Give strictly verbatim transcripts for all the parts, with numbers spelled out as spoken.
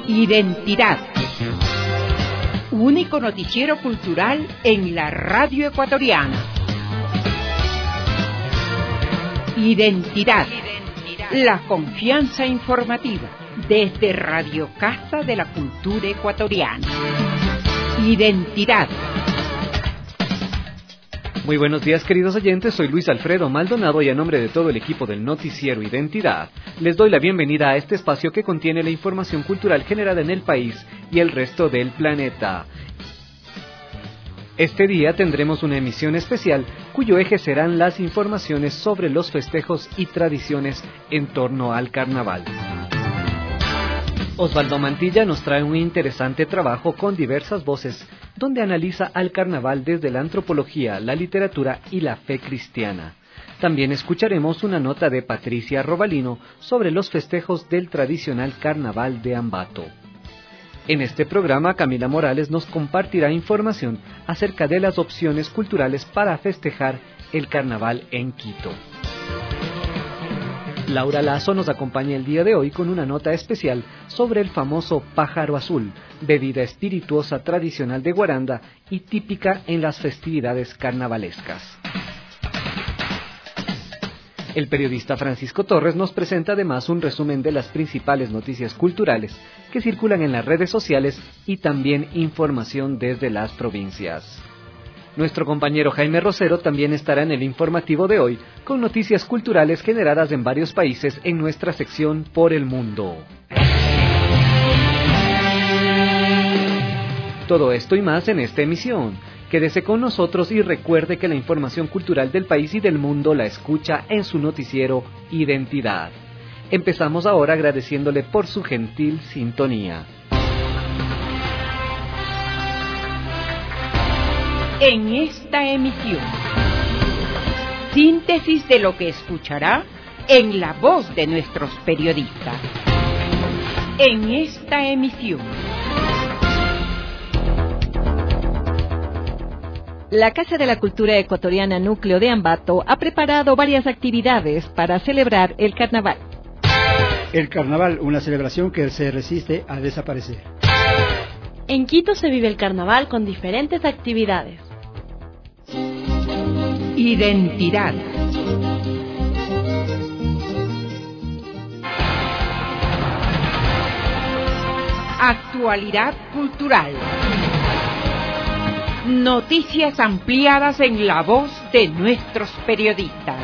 Identidad. Único noticiero cultural en la radio ecuatoriana. Identidad. La confianza informativa desde Radio Casa de la Cultura Ecuatoriana. Identidad. Muy buenos días, queridos oyentes, soy Luis Alfredo Maldonado y a nombre de todo el equipo del noticiero Identidad, les doy la bienvenida a este espacio que contiene la información cultural generada en el país y el resto del planeta. Este día tendremos una emisión especial cuyo eje serán las informaciones sobre los festejos y tradiciones en torno al carnaval. Osvaldo Mantilla nos trae un interesante trabajo con diversas voces, donde analiza al carnaval desde la antropología, la literatura y la fe cristiana. También escucharemos una nota de Patricia Robalino sobre los festejos del tradicional carnaval de Ambato. En este programa, Camila Morales nos compartirá información acerca de las opciones culturales para festejar el carnaval en Quito. Laura Lazo nos acompaña el día de hoy con una nota especial sobre el famoso pájaro azul, bebida espirituosa tradicional de Guaranda y típica en las festividades carnavalescas. El periodista Francisco Torres nos presenta además un resumen de las principales noticias culturales que circulan en las redes sociales y también información desde las provincias. Nuestro compañero Jaime Rosero también estará en el informativo de hoy con noticias culturales generadas en varios países en nuestra sección Por el Mundo. Todo esto y más en esta emisión. Quédese con nosotros y recuerde que la información cultural del país y del mundo la escucha en su noticiero Identidad. Empezamos ahora agradeciéndole por su gentil sintonía. En esta emisión, síntesis de lo que escuchará en la voz de nuestros periodistas. En esta emisión, la Casa de la Cultura Ecuatoriana Núcleo de Ambato ha preparado varias actividades para celebrar el carnaval. El carnaval, una celebración que se resiste a desaparecer. En Quito se vive el carnaval con diferentes actividades. Identidad. Actualidad cultural. Noticias ampliadas en la voz de nuestros periodistas.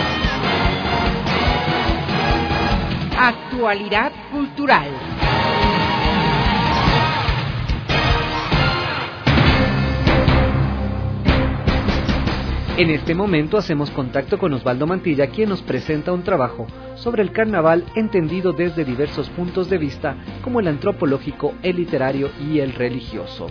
Actualidad cultural. En este momento hacemos contacto con Osvaldo Mantilla, quien nos presenta un trabajo sobre el carnaval entendido desde diversos puntos de vista, como el antropológico, el literario y el religioso.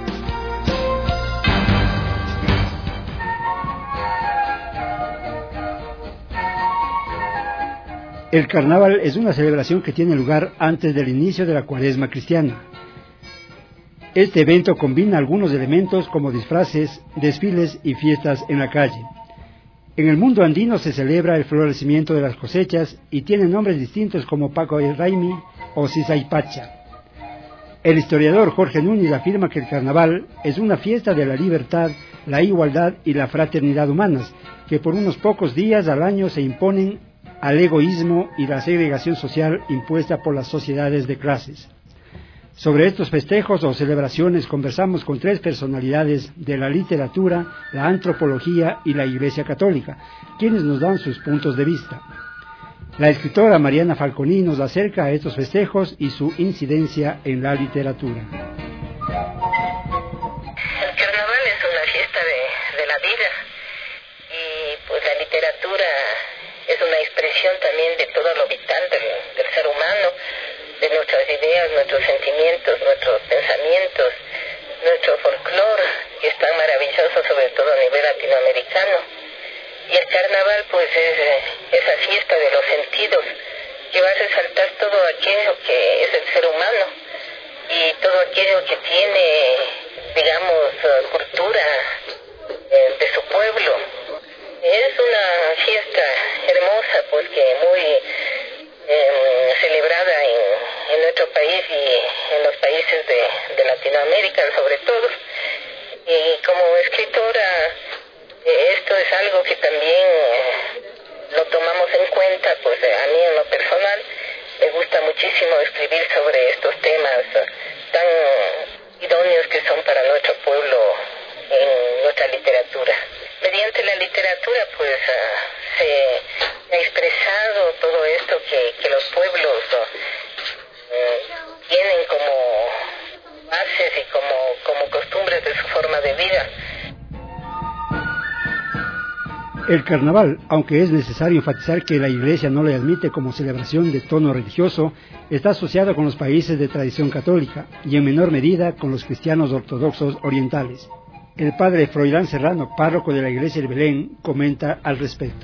El carnaval es una celebración que tiene lugar antes del inicio de la Cuaresma cristiana. Este evento combina algunos elementos como disfraces, desfiles y fiestas en la calle. En el mundo andino se celebra el florecimiento de las cosechas y tiene nombres distintos como Paco el Raimi o Sisaypacha. El historiador Jorge Núñez afirma que el carnaval es una fiesta de la libertad, la igualdad y la fraternidad humanas, que por unos pocos días al año se imponen al egoísmo y la segregación social impuesta por las sociedades de clases. Sobre estos festejos o celebraciones conversamos con tres personalidades de la literatura, la antropología y la Iglesia Católica, quienes nos dan sus puntos de vista. La escritora Mariana Falconi nos acerca a estos festejos y su incidencia en la literatura. El carnaval es una fiesta de, de la vida y pues la literatura es una expresión también de todo lo vital del, del ser humano, de nuestras ideas, nuestros sentimientos, nuestros pensamientos, nuestro folclore, que es tan maravilloso, sobre todo a nivel latinoamericano. Y el carnaval, pues, es esa fiesta de los sentidos, que va a resaltar todo aquello que es el ser humano, y todo aquello que tiene, digamos, cultura eh, de su pueblo. Es una fiesta hermosa, porque muy eh, celebrada en, en nuestro país y en los países de, de Latinoamérica sobre todo. Y como escritora, eh, esto es algo que también eh, lo tomamos en cuenta, pues eh, a mí en lo personal me gusta muchísimo escribir sobre estos temas eh, tan idóneos que son para nuestro pueblo en nuestra literatura. Mediante la literatura pues uh, se ha expresado todo esto que, que los pueblos uh, tienen como bases y como, como costumbres de su forma de vida. El carnaval, aunque es necesario enfatizar que la Iglesia no le admite como celebración de tono religioso, está asociado con los países de tradición católica y en menor medida con los cristianos ortodoxos orientales. El padre Froilán Serrano, párroco de la Iglesia de Belén, comenta al respecto.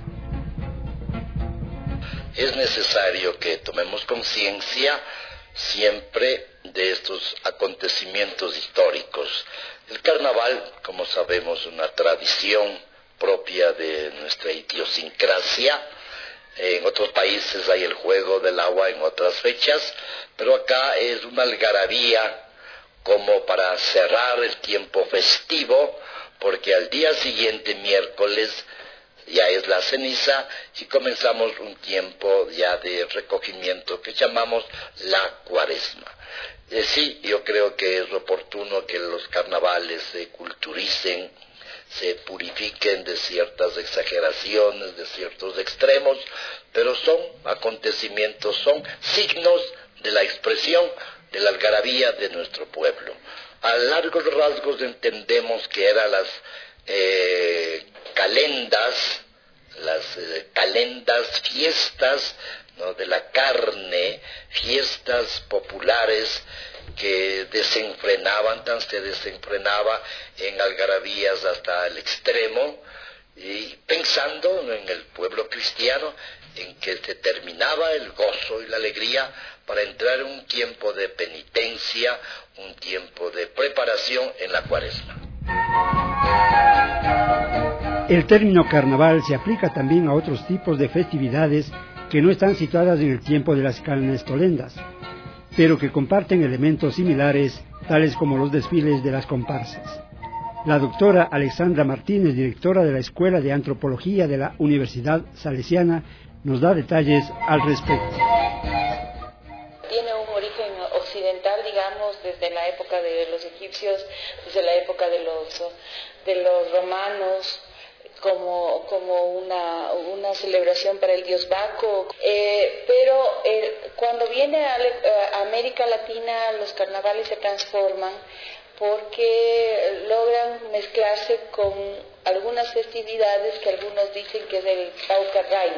Es necesario que tomemos conciencia siempre de estos acontecimientos históricos. El carnaval, como sabemos, es una tradición propia de nuestra idiosincrasia. En otros países hay el juego del agua en otras fechas, pero acá es una algarabía como para cerrar el tiempo festivo, porque al día siguiente, miércoles, ya es la ceniza y comenzamos un tiempo ya de recogimiento que llamamos la cuaresma. Eh, sí, yo creo que es oportuno que los carnavales se culturicen, se purifiquen de ciertas exageraciones, de ciertos extremos, pero son acontecimientos, son signos de la expresión de la algarabía de nuestro pueblo. A largos rasgos entendemos que eran las eh, calendas, las eh, calendas, fiestas, ¿no?, de la carne, fiestas populares que desenfrenaban, tan se desenfrenaba en algarabías hasta el extremo, y pensando en el pueblo cristiano, en que se terminaba el gozo y la alegría para entrar en un tiempo de penitencia, un tiempo de preparación en la cuaresma. El término carnaval se aplica también a otros tipos de festividades que no están situadas en el tiempo de las carnestolendas, pero que comparten elementos similares, tales como los desfiles de las comparsas. La doctora Alexandra Martínez, directora de la Escuela de Antropología de la Universidad Salesiana, nos da detalles al respecto. Tiene un origen occidental, digamos, desde la época de los egipcios, desde la época de los, de los romanos, como, como una, una celebración para el dios Baco. Eh, pero eh, cuando viene a, a América Latina, los carnavales se transforman porque logran mezclarse con algunas festividades que algunos dicen que es el Paucarraini.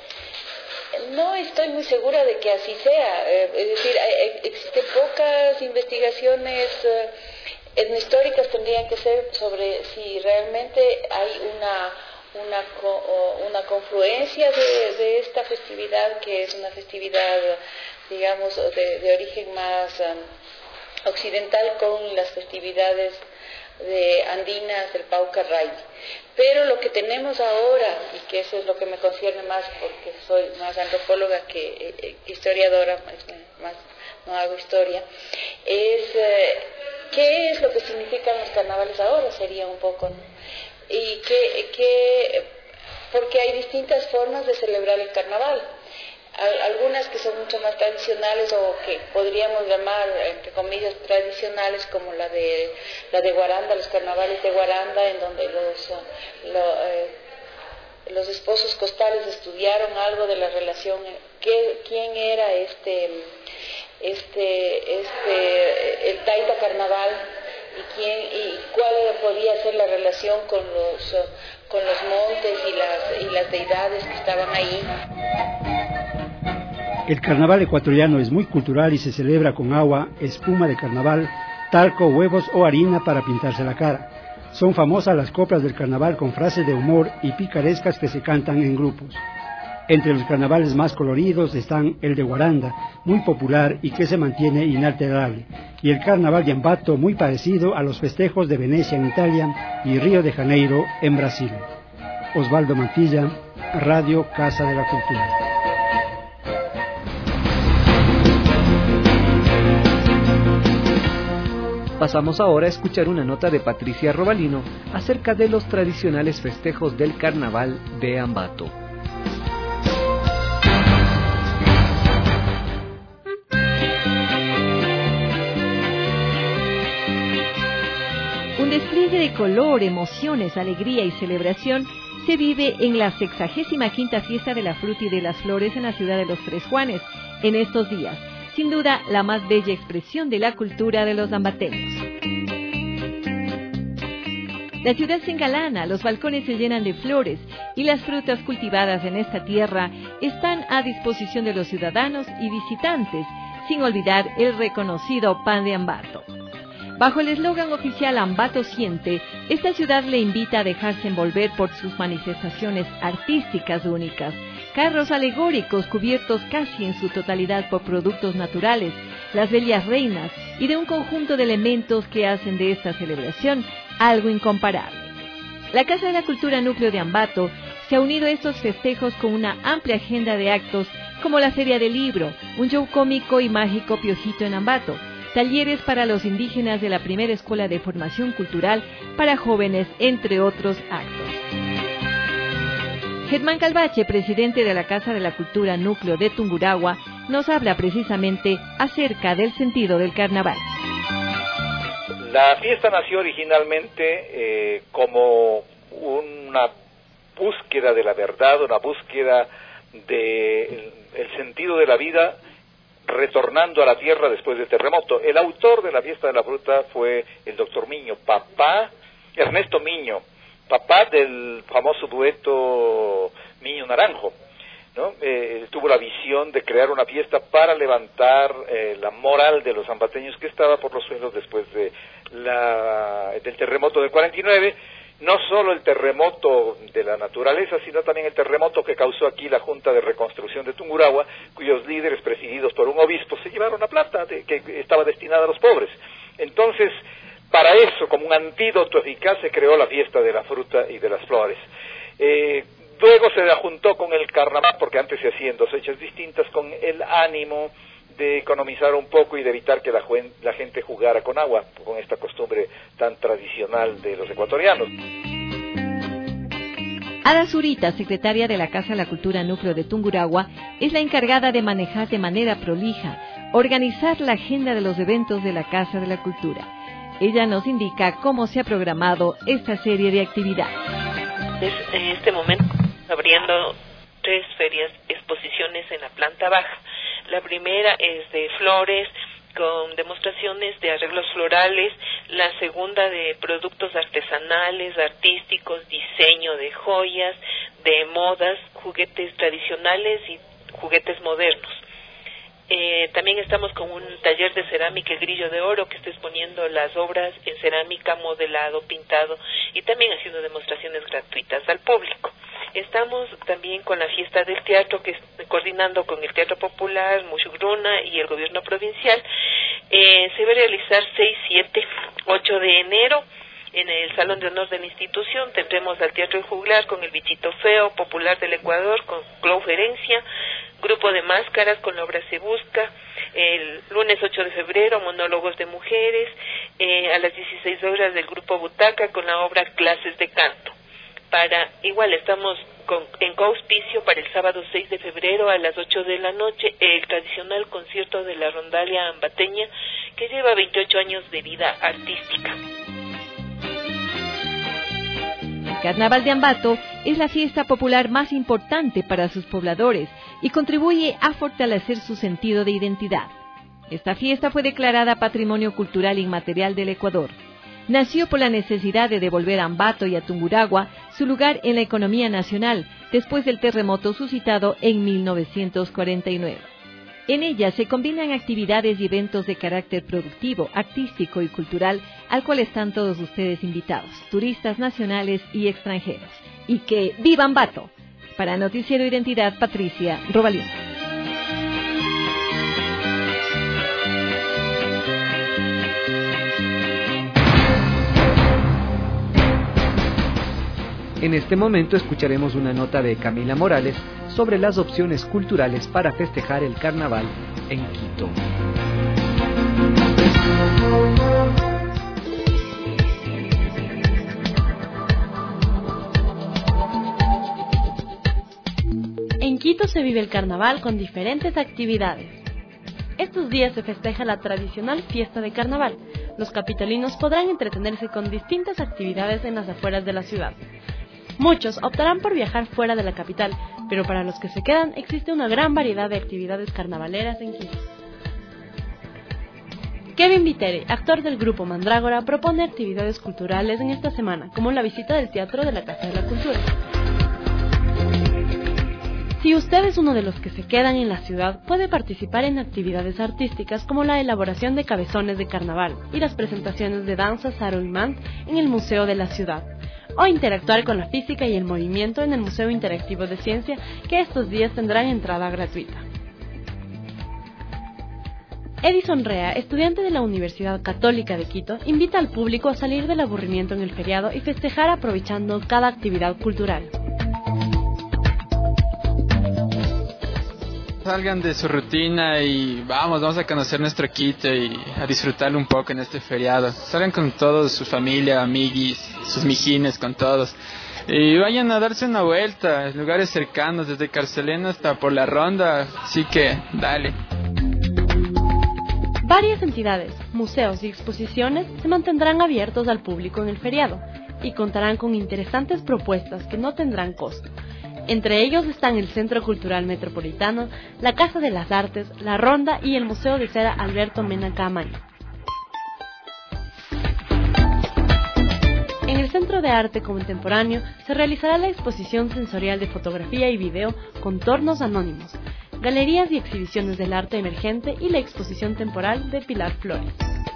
No estoy muy segura de que así sea, eh, es decir, eh, existen pocas investigaciones eh, etnohistóricas, tendrían que ser sobre si realmente hay una, una, una confluencia de, de esta festividad, que es una festividad, digamos, de, de origen más um, occidental, con las festividades de andinas del Paucarraini. Pero lo que tenemos ahora, y que eso es lo que me concierne más porque soy más antropóloga que eh, historiadora, más, no hago historia, es eh, qué es lo que significan los carnavales ahora, sería un poco, ¿no? Y que, que, porque hay distintas formas de celebrar el carnaval. Algunas que son mucho más tradicionales, o que podríamos llamar, entre comillas, tradicionales, como la de la de Guaranda, los carnavales de Guaranda, en donde los lo, eh, los esposos costales estudiaron algo de la relación, qué, quién era este este este el taita carnaval y quién y cuál podía ser la relación con los con los montes y las y las deidades que estaban ahí. El carnaval ecuatoriano es muy cultural y se celebra con agua, espuma de carnaval, talco, huevos o harina para pintarse la cara. Son famosas las coplas del carnaval con frases de humor y picarescas que se cantan en grupos. Entre los carnavales más coloridos están el de Guaranda, muy popular y que se mantiene inalterable, y el carnaval de Ambato, muy parecido a los festejos de Venecia en Italia y Río de Janeiro en Brasil. Osvaldo Mantilla, Radio Casa de la Cultura. Pasamos ahora a escuchar una nota de Patricia Robalino acerca de los tradicionales festejos del Carnaval de Ambato. Un despliegue de color, emociones, alegría y celebración se vive en la sexagésima quinta fiesta de la fruta y de las flores en la ciudad de Los Tres Juanes en estos días. Sin duda, la más bella expresión de la cultura de los ambateños. La ciudad se engalana, los balcones se llenan de flores y las frutas cultivadas en esta tierra están a disposición de los ciudadanos y visitantes, sin olvidar el reconocido pan de Ambato. Bajo el eslogan oficial Ambato Siente, esta ciudad le invita a dejarse envolver por sus manifestaciones artísticas únicas, carros alegóricos cubiertos casi en su totalidad por productos naturales, las bellas reinas y de un conjunto de elementos que hacen de esta celebración algo incomparable. La Casa de la Cultura Núcleo de Ambato se ha unido a estos festejos con una amplia agenda de actos como la Feria del Libro, un show cómico y mágico Piojito en Ambato, talleres para los indígenas de la primera escuela de formación cultural para jóvenes, entre otros actos. Germán Calvache, presidente de la Casa de la Cultura Núcleo de Tungurahua, nos habla precisamente acerca del sentido del carnaval. La fiesta nació originalmente eh, como una búsqueda de la verdad, una búsqueda del el sentido de la vida, retornando a la tierra después del terremoto. El autor de la fiesta de la fruta fue el doctor Miño, papá, Ernesto Miño, papá del famoso dueto Miño Naranjo, ¿no? Eh, tuvo la visión de crear una fiesta para levantar eh, la moral de los ambateños que estaba por los suelos después de la, del terremoto del cuarenta y nueve, no solo el terremoto de la naturaleza, sino también el terremoto que causó aquí la Junta de Reconstrucción de Tungurahua, cuyos líderes, presididos por un obispo, se llevaron la plata de, que estaba destinada a los pobres. Entonces, para eso, como un antídoto eficaz, se creó la fiesta de la fruta y de las flores. Eh, luego se juntó con el carnaval, porque antes se hacían dos fechas distintas, con el ánimo de economizar un poco y de evitar que la, la gente jugara con agua, con esta costumbre tan tradicional de los ecuatorianos. Ada Zurita, secretaria de la Casa de la Cultura Núcleo de Tungurahua, es la encargada de manejar de manera prolija, organizar la agenda de los eventos de la Casa de la Cultura. Ella nos indica cómo se ha programado esta serie de actividades. En este momento, abriendo tres ferias, exposiciones en la planta baja. La primera es de flores, con demostraciones de arreglos florales, la segunda de productos artesanales, artísticos, diseño de joyas, de modas, juguetes tradicionales y juguetes modernos. Eh, también estamos con un taller de cerámica El Grillo de Oro, que está exponiendo las obras en cerámica, modelado, pintado y también haciendo demostraciones gratuitas al público. Estamos también con la fiesta del teatro, que es coordinando con el Teatro Popular, Mushugruna y el gobierno provincial. Eh, se va a realizar seis, siete, ocho de enero en el Salón de Honor de la institución. Tendremos al Teatro El Juglar con El Bichito Feo, Popular del Ecuador, con Clouferencia, Grupo de Máscaras con la obra Se Busca. El lunes ocho de febrero, monólogos de mujeres, eh, a las dieciséis horas del Grupo Butaca con la obra Clases de Canto. Para, igual estamos con, en coauspicio para el sábado seis de febrero a las ocho de la noche, el tradicional concierto de la rondalia ambateña, que lleva veintiocho años de vida artística. El Carnaval de Ambato es la fiesta popular más importante para sus pobladores y contribuye a fortalecer su sentido de identidad. Esta fiesta fue declarada Patrimonio Cultural Inmaterial del Ecuador. Nació por la necesidad de devolver a Ambato y a Tungurahua su lugar en la economía nacional después del terremoto suscitado en mil novecientos cuarenta y nueve. En ella se combinan actividades y eventos de carácter productivo, artístico y cultural, al cual están todos ustedes invitados, turistas nacionales y extranjeros. Y que ¡viva Ambato! Para Noticiero Identidad, Patricia Robalino. En este momento escucharemos una nota de Camila Morales sobre las opciones culturales para festejar el carnaval en Quito. Quito se vive el carnaval con diferentes actividades. Estos días se festeja la tradicional fiesta de carnaval. Los capitalinos podrán entretenerse con distintas actividades en las afueras de la ciudad. Muchos optarán por viajar fuera de la capital, pero para los que se quedan existe una gran variedad de actividades carnavaleras en Quito. Kevin Viteri, actor del grupo Mandrágora, propone actividades culturales en esta semana, como la visita del teatro de la Casa de la Cultura. Si usted es uno de los que se quedan en la ciudad, puede participar en actividades artísticas como la elaboración de cabezones de carnaval y las presentaciones de danza Saroimán en el Museo de la Ciudad, o interactuar con la física y el movimiento en el Museo Interactivo de Ciencia, que estos días tendrán entrada gratuita. Edison Rea, estudiante de la Universidad Católica de Quito, invita al público a salir del aburrimiento en el feriado y festejar aprovechando cada actividad cultural. Salgan de su rutina y vamos, vamos a conocer nuestro Quito y a disfrutarlo un poco en este feriado. Salgan con todos, su familia, amiguis, sus mijines, con todos. Y vayan a darse una vuelta en lugares cercanos, desde Carcelena hasta por la Ronda, así que dale. Varias entidades, museos y exposiciones se mantendrán abiertos al público en el feriado y contarán con interesantes propuestas que no tendrán costo. Entre ellos están el Centro Cultural Metropolitano, la Casa de las Artes, la Ronda y el Museo de Cera Alberto Mena Caamaño. En el Centro de Arte Contemporáneo se realizará la exposición sensorial de fotografía y video Contornos Anónimos, galerías y exhibiciones del arte emergente y la exposición temporal de Pilar Flores.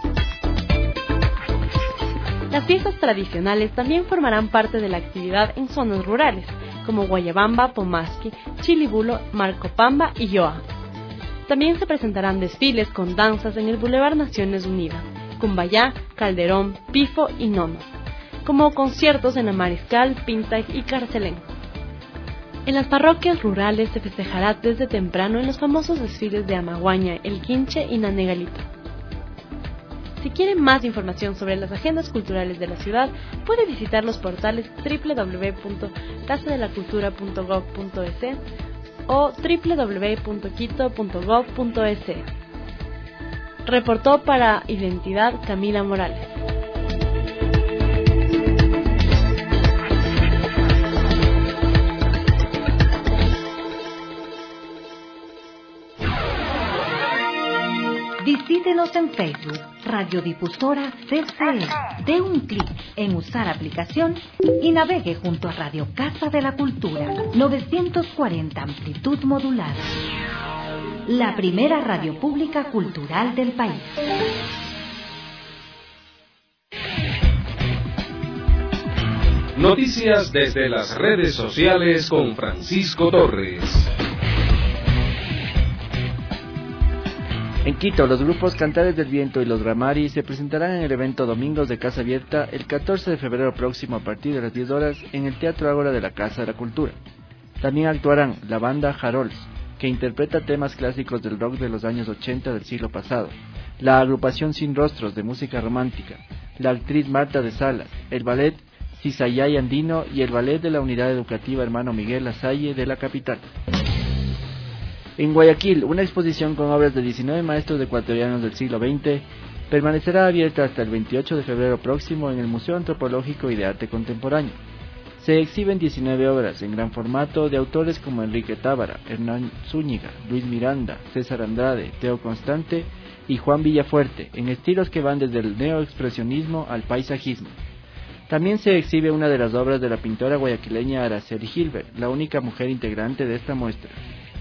Las fiestas tradicionales también formarán parte de la actividad en zonas rurales, como Guayabamba, Pomasqui, Chilibulo, Marcopamba y Yoa. También se presentarán desfiles con danzas en el Boulevard Naciones Unidas, Cumbayá, Calderón, Pifo y Nono, como conciertos en la Mariscal, Pinta y Carcelén. En las parroquias rurales se festejará desde temprano en los famosos desfiles de Amaguaña, El Quinche y Nanegalito. Si quieren más información sobre las agendas culturales de la ciudad, puede visitar los portales doble u doble u doble u punto casa de la cultura punto gob punto es o doble u doble u doble u punto quito punto gob punto es. Reportó para Identidad Camila Morales. Visítenos en Facebook, Radiodifusora C C E. Dé un clic en Usar aplicación y navegue junto a Radio Casa de la Cultura, novecientos cuarenta amplitud modulada. La primera radio pública cultural del país. Noticias desde las redes sociales con Francisco Torres. En Quito, los grupos Cantares del Viento y los Ramari se presentarán en el evento Domingos de Casa Abierta el catorce de febrero próximo a partir de las diez horas en el Teatro Ágora de la Casa de la Cultura. También actuarán la banda Harols, que interpreta temas clásicos del rock de los años ochenta del siglo pasado, la agrupación Sin Rostros de música romántica, la actriz Marta de Salas, el ballet Cisayay Andino y el ballet de la Unidad Educativa Hermano Miguel Lasalle de la capital. En Guayaquil, una exposición con obras de diecinueve maestros ecuatorianos del siglo veinte permanecerá abierta hasta el veintiocho de febrero próximo en el Museo Antropológico y de Arte Contemporáneo. Se exhiben diecinueve obras en gran formato de autores como Enrique Tábara, Hernán Zúñiga, Luis Miranda, César Andrade, Teo Constante y Juan Villafuerte, en estilos que van desde el neoexpresionismo al paisajismo. También se exhibe una de las obras de la pintora guayaquileña Araceli Gilbert, la única mujer integrante de esta muestra.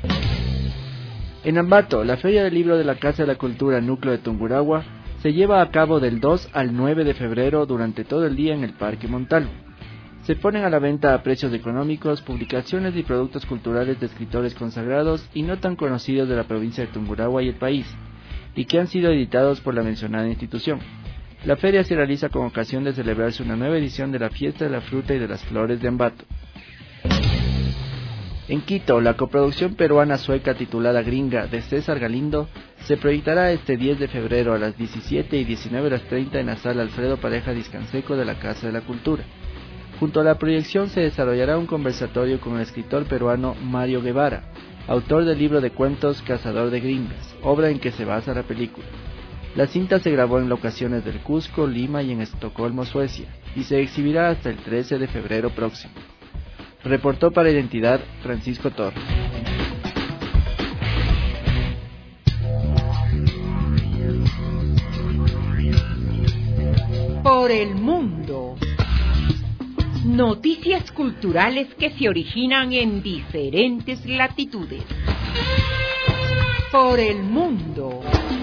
En Ambato, la Feria del Libro de la Casa de la Cultura Núcleo de Tungurahua se lleva a cabo del dos al nueve de febrero durante todo el día en el Parque Montalvo. Se ponen a la venta a precios económicos publicaciones y productos culturales de escritores consagrados y no tan conocidos de la provincia de Tungurahua y el país, y que han sido editados por la mencionada institución. La feria se realiza con ocasión de celebrarse una nueva edición de la Fiesta de la Fruta y de las Flores de Ambato. En Quito, la coproducción peruana-sueca titulada Gringa de César Galindo se proyectará este diez de febrero a las diecisiete y diecinueve horas treinta en la sala Alfredo Pareja Discanseco de la Casa de la Cultura. Junto a la proyección se desarrollará un conversatorio con el escritor peruano Mario Guevara, autor del libro de cuentos Cazador de Gringas, obra en que se basa la película. La cinta se grabó en locaciones del Cusco, Lima y en Estocolmo, Suecia, y se exhibirá hasta el trece de febrero próximo. Reportó para Identidad Francisco Torres. Por el mundo. Noticias culturales que se originan en diferentes latitudes. Por el mundo.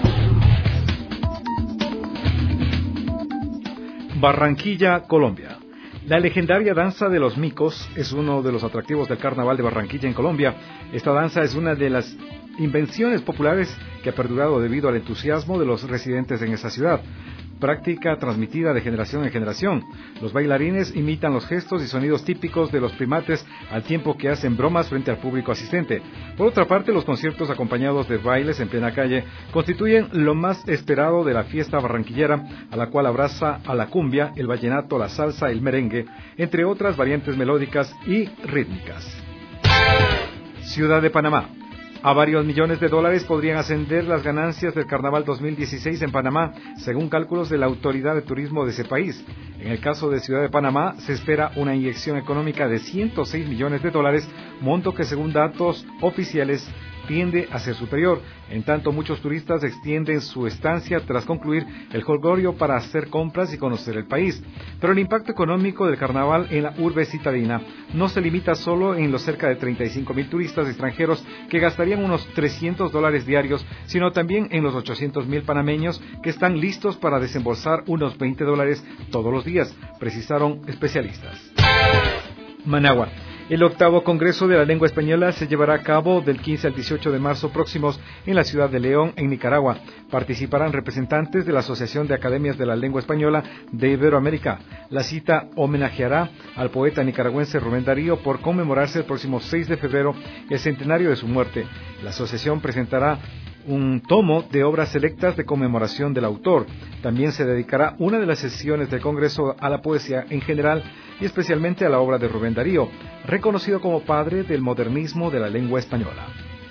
Barranquilla, Colombia. La legendaria danza de los micos es uno de los atractivos del Carnaval de Barranquilla en Colombia. Esta danza es una de las invenciones populares que ha perdurado debido al entusiasmo de los residentes en esa ciudad. Práctica transmitida de generación en generación. Los bailarines imitan los gestos y sonidos típicos de los primates al tiempo que hacen bromas frente al público asistente. Por otra parte, los conciertos acompañados de bailes en plena calle constituyen lo más esperado de la fiesta barranquillera, a la cual abraza a la cumbia, el vallenato, la salsa, el merengue, entre otras variantes melódicas y rítmicas. Ciudad de Panamá. A varios millones de dólares podrían ascender las ganancias del Carnaval dos mil dieciséis en Panamá, según cálculos de la Autoridad de Turismo de ese país. En el caso de Ciudad de Panamá, se espera una inyección económica de ciento seis millones de dólares, monto que según datos oficiales tiende a ser superior. En tanto, muchos turistas extienden su estancia tras concluir el jolgorio para hacer compras y conocer el país. Pero el impacto económico del carnaval en la urbe citadina no se limita solo en los cerca de treinta y cinco mil turistas extranjeros que gastarían unos trescientos dólares diarios, sino también en los ochocientos mil panameños que están listos para desembolsar unos veinte dólares todos los días, precisaron especialistas. Managua. El octavo Congreso de la Lengua Española se llevará a cabo del quince al dieciocho de marzo próximos en la ciudad de León, en Nicaragua. Participarán representantes de la Asociación de Academias de la Lengua Española de Iberoamérica. La cita homenajeará al poeta nicaragüense Rubén Darío por conmemorarse el próximo seis de febrero el centenario de su muerte. La asociación presentará un tomo de obras selectas de conmemoración del autor. También se dedicará una de las sesiones del Congreso a la poesía en general y especialmente a la obra de Rubén Darío, reconocido como padre del modernismo de la lengua española.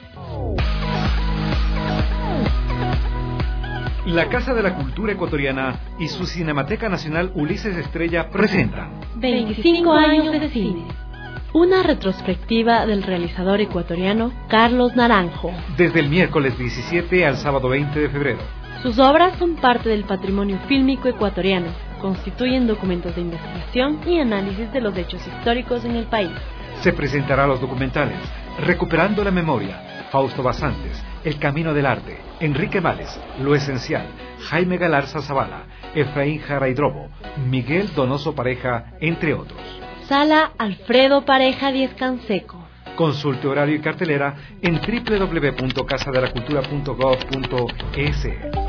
La Casa de la Cultura Ecuatoriana y su Cinemateca Nacional Ulises Estrella presentan veinticinco años de cine. Una retrospectiva del realizador ecuatoriano Carlos Naranjo. Desde el miércoles diecisiete al sábado veinte de febrero. Sus obras son parte del patrimonio fílmico ecuatoriano, constituyen documentos de investigación y análisis de los hechos históricos en el país. Se presentará los documentales Recuperando la Memoria, Fausto Basantes, El Camino del Arte, Enrique Males, Lo Esencial, Jaime Galarza Zavala, Efraín Jara Hidrobo, Miguel Donoso Pareja, entre otros. Sala Alfredo Pareja Diez Canseco. Consulte horario y cartelera en doble u doble u doble u punto casa de la cultura punto gov punto es.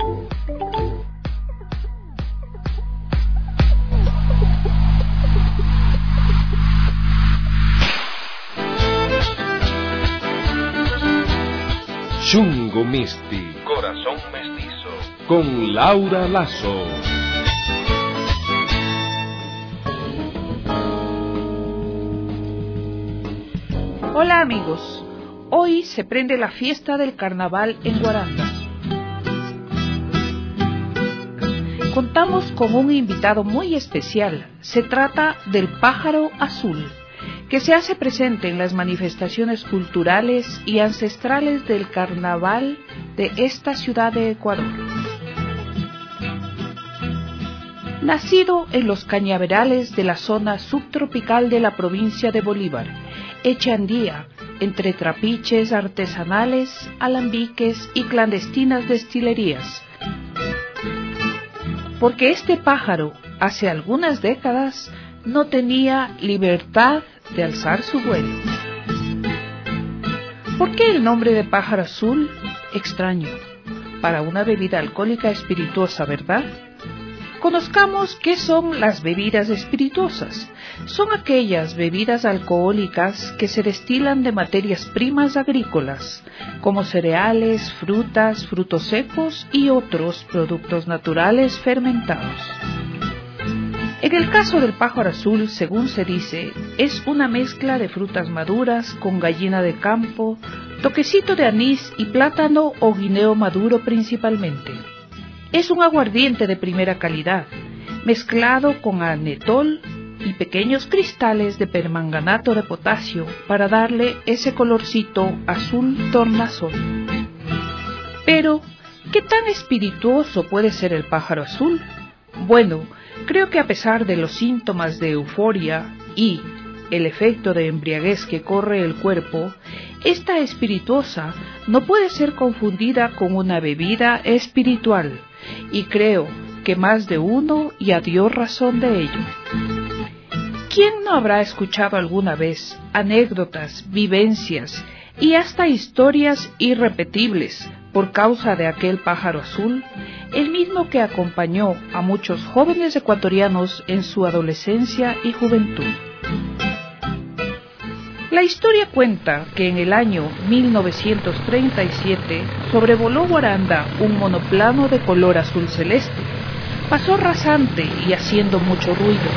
Chungo Misti, Corazón Mestizo, con Laura Lazo. Hola amigos, hoy se prende la fiesta del carnaval en Guaranda. Contamos con un invitado muy especial. Se trata del Pájaro Azul, que se hace presente en las manifestaciones culturales y ancestrales del carnaval de esta ciudad de Ecuador. Nacido en los cañaverales de la zona subtropical de la provincia de Bolívar, hecha andía entre trapiches artesanales, alambiques y clandestinas destilerías. Porque este pájaro, hace algunas décadas, no tenía libertad de alzar su vuelo. ¿Por qué el nombre de pájaro azul? Extraño, para una bebida alcohólica espirituosa, ¿verdad? Conozcamos qué son las bebidas espirituosas. Son aquellas bebidas alcohólicas que se destilan de materias primas agrícolas, como cereales, frutas, frutos secos y otros productos naturales fermentados. En el caso del pájaro azul, según se dice, es una mezcla de frutas maduras con gallina de campo, toquecito de anís y plátano o guineo maduro principalmente. Es un aguardiente de primera calidad, mezclado con anetol y pequeños cristales de permanganato de potasio para darle ese colorcito azul tornasol. Pero, ¿qué tan espirituoso puede ser el pájaro azul? Bueno, creo que a pesar de los síntomas de euforia y el efecto de embriaguez que corre el cuerpo, esta espirituosa no puede ser confundida con una bebida espiritual, y creo que más de uno ya dio razón de ello. ¿Quién no habrá escuchado alguna vez anécdotas, vivencias y hasta historias irrepetibles por causa de aquel pájaro azul, el mismo que acompañó a muchos jóvenes ecuatorianos en su adolescencia y juventud? La historia cuenta que en el año mil novecientos treinta y siete sobrevoló Guaranda un monoplano de color azul celeste. Pasó rasante y haciendo mucho ruido.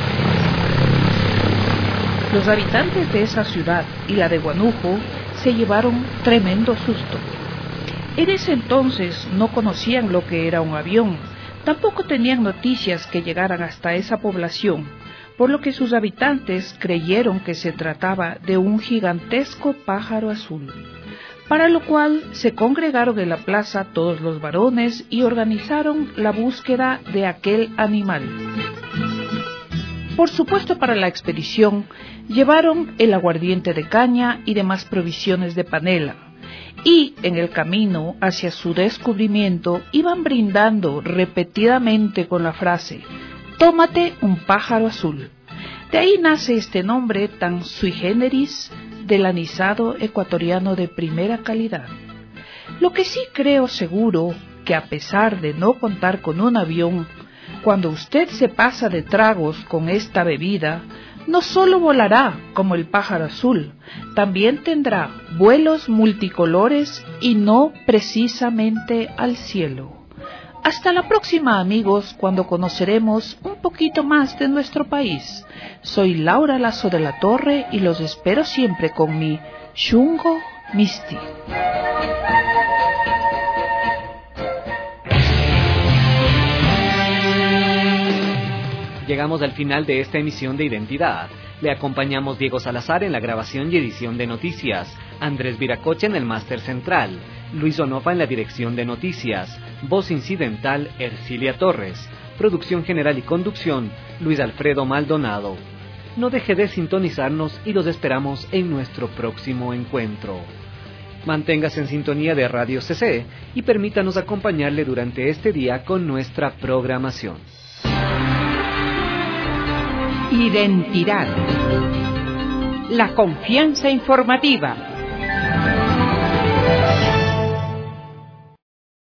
Los habitantes de esa ciudad y la de Huánuco se llevaron tremendo susto. En ese entonces no conocían lo que era un avión, tampoco tenían noticias que llegaran hasta esa población, por lo que sus habitantes creyeron que se trataba de un gigantesco pájaro azul, para lo cual se congregaron en la plaza todos los varones y organizaron la búsqueda de aquel animal. Por supuesto, para la expedición llevaron el aguardiente de caña y demás provisiones de panela, y en el camino hacia su descubrimiento iban brindando repetidamente con la frase: «Tómate un pájaro azul». De ahí nace este nombre tan sui generis del anisado ecuatoriano de primera calidad. Lo que sí creo seguro que, a pesar de no contar con un avión, cuando usted se pasa de tragos con esta bebida, no solo volará como el pájaro azul, también tendrá vuelos multicolores y no precisamente al cielo. Hasta la próxima, amigos, cuando conoceremos un poquito más de nuestro país. Soy Laura Lazo de la Torre y los espero siempre con mi Shungo Misti. Llegamos al final de esta emisión de Identidad. Le acompañamos Diego Salazar en la grabación y edición de noticias, Andrés Viracocha en el máster central, Luis Onofa en la dirección de noticias, voz incidental Ercilia Torres, producción general y conducción Luis Alfredo Maldonado. No deje de sintonizarnos y los esperamos en nuestro próximo encuentro. Manténgase en sintonía de Radio C C y permítanos acompañarle durante este día con nuestra programación. Identidad. La confianza informativa